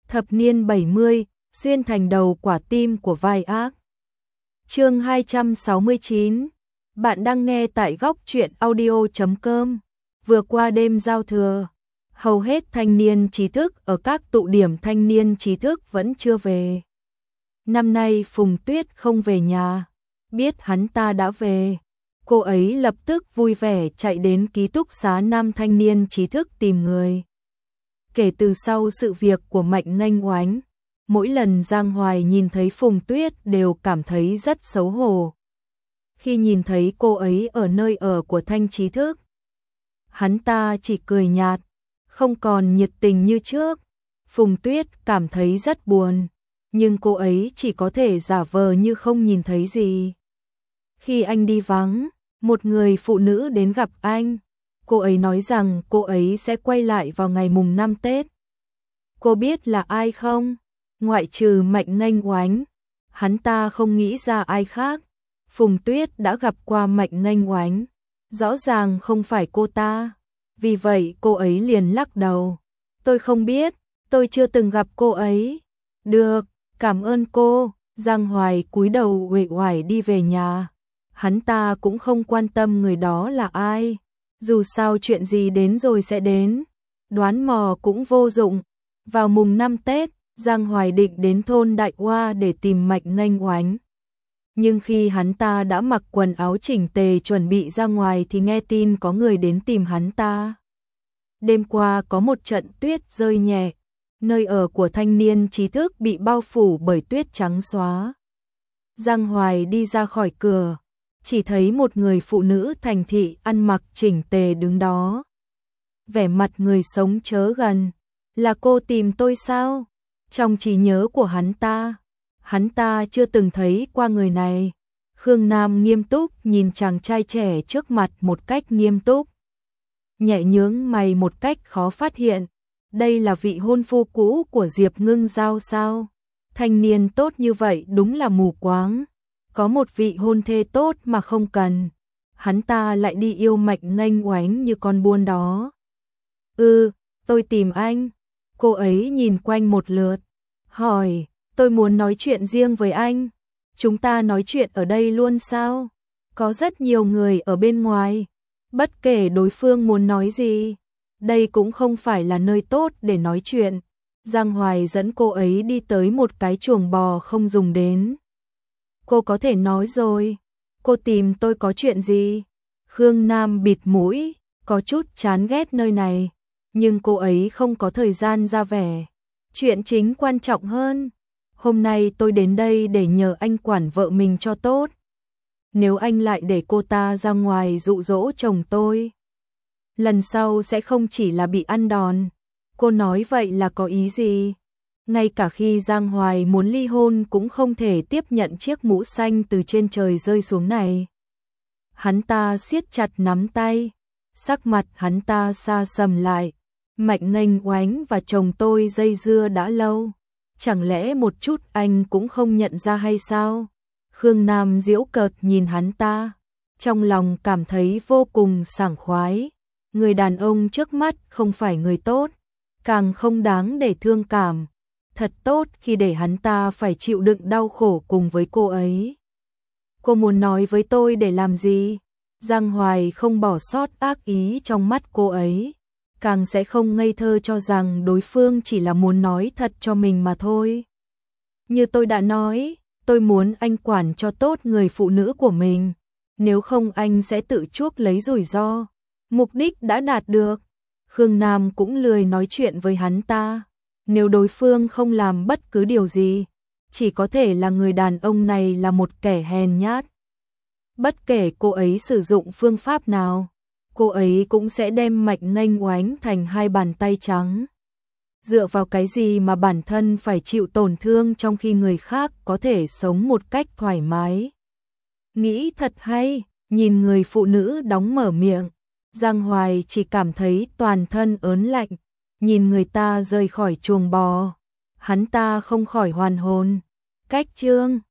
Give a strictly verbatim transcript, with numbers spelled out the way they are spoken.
Thập niên bảy mươi, xuyên thành đầu quả tim của vai ác. Chương hai trăm sáu mươi chín. Bạn đang nghe tại góc truyện audio chấm com. Vừa qua đêm giao thừa, hầu hết thanh niên trí thức ở các tụ điểm thanh niên trí thức vẫn chưa về. Năm nay Phùng Tuyết không về nhà, biết hắn ta đã về, cô ấy lập tức vui vẻ chạy đến ký túc xá nam thanh niên trí thức tìm người. Kể từ sau sự việc của Mạnh Nghênh Oánh, mỗi lần Giang Hoài nhìn thấy Phùng Tuyết đều cảm thấy rất xấu hổ. Khi nhìn thấy cô ấy ở nơi ở của thanh trí thức, hắn ta chỉ cười nhạt, không còn nhiệt tình như trước. Phùng Tuyết cảm thấy rất buồn, nhưng cô ấy chỉ có thể giả vờ như không nhìn thấy gì. Khi anh đi vắng, một người phụ nữ đến gặp anh. Cô ấy nói rằng cô ấy sẽ quay lại vào ngày mùng năm Tết. Cô biết là ai không? Ngoại trừ Mạnh Nghênh Oánh, hắn ta không nghĩ ra ai khác. Phùng Tuyết đã gặp qua Mạnh Nghênh Oánh, rõ ràng không phải cô ta. Vì vậy cô ấy liền lắc đầu. Tôi không biết, tôi chưa từng gặp cô ấy. Được, cảm ơn cô. Giang Hoài cúi đầu uể oải đi về nhà. Hắn ta cũng không quan tâm người đó là ai. Dù sao chuyện gì đến rồi sẽ đến, đoán mò cũng vô dụng. Vào mùng năm Tết, Giang Hoài định đến thôn Đại Hoa để tìm Mạnh Nghênh Oánh. Nhưng khi hắn ta đã mặc quần áo chỉnh tề chuẩn bị ra ngoài thì nghe tin có người đến tìm hắn ta. Đêm qua có một trận tuyết rơi nhẹ, nơi ở của thanh niên trí thức bị bao phủ bởi tuyết trắng xóa. Giang Hoài đi ra khỏi cửa, chỉ thấy một người phụ nữ thành thị ăn mặc chỉnh tề đứng đó. Vẻ mặt người sống chớ gần. Là cô tìm tôi sao? Trong trí nhớ của hắn ta, hắn ta chưa từng thấy qua người này. Khương Nam nghiêm túc nhìn chàng trai trẻ trước mặt một cách nghiêm túc. Nhẹ nhướng mày một cách khó phát hiện. Đây là vị hôn phu cũ của Diệp Ngưng Giao sao? Thanh niên tốt như vậy đúng là mù quáng. Có một vị hôn thê tốt mà không cần, hắn ta lại đi yêu Mạnh Nghênh Oánh như con buôn đó. Ừ, tôi tìm anh. Cô ấy nhìn quanh một lượt, hỏi, tôi muốn nói chuyện riêng với anh. Chúng ta nói chuyện ở đây luôn sao? Có rất nhiều người ở bên ngoài, bất kể đối phương muốn nói gì. Đây cũng không phải là nơi tốt để nói chuyện. Giang Hoài dẫn cô ấy đi tới một cái chuồng bò không dùng đến. Cô có thể nói rồi, cô tìm tôi có chuyện gì? Khương Nam bịt mũi, có chút chán ghét nơi này, nhưng cô ấy không có thời gian ra vẻ. Chuyện chính quan trọng hơn. Hôm nay tôi đến đây để nhờ anh quản vợ mình cho tốt. Nếu anh lại để cô ta ra ngoài dụ dỗ chồng tôi, lần sau sẽ không chỉ là bị ăn đòn. Cô nói vậy là có ý gì? Ngay cả khi Giang Hoài muốn ly hôn cũng không thể tiếp nhận chiếc mũ xanh từ trên trời rơi xuống này. Hắn ta siết chặt nắm tay, sắc mặt hắn ta xa sầm lại. Mạnh Nghênh Oánh và chồng tôi dây dưa đã lâu, chẳng lẽ một chút anh cũng không nhận ra hay sao? Khương Nam giễu cợt nhìn hắn ta, trong lòng cảm thấy vô cùng sảng khoái. Người đàn ông trước mắt không phải người tốt, càng không đáng để thương cảm. Thật tốt khi để hắn ta phải chịu đựng đau khổ cùng với cô ấy. Cô muốn nói với tôi để làm gì? Giang Hoài không bỏ sót ác ý trong mắt cô ấy, càng sẽ không ngây thơ cho rằng đối phương chỉ là muốn nói thật cho mình mà thôi. Như tôi đã nói, tôi muốn anh quản cho tốt người phụ nữ của mình, nếu không anh sẽ tự chuốc lấy rủi ro. Mục đích đã đạt được. Khương Nam cũng lười nói chuyện với hắn ta. Nếu đối phương không làm bất cứ điều gì, chỉ có thể là người đàn ông này là một kẻ hèn nhát. Bất kể cô ấy sử dụng phương pháp nào, cô ấy cũng sẽ đem Mạnh Nghênh Oánh thành hai bàn tay trắng. Dựa vào cái gì mà bản thân phải chịu tổn thương trong khi người khác có thể sống một cách thoải mái? Nghĩ thật hay, nhìn người phụ nữ đóng mở miệng, Giang Hoài chỉ cảm thấy toàn thân ớn lạnh. Nhìn người ta rời khỏi chuồng bò, hắn ta không khỏi hoàn hồn. Cách chương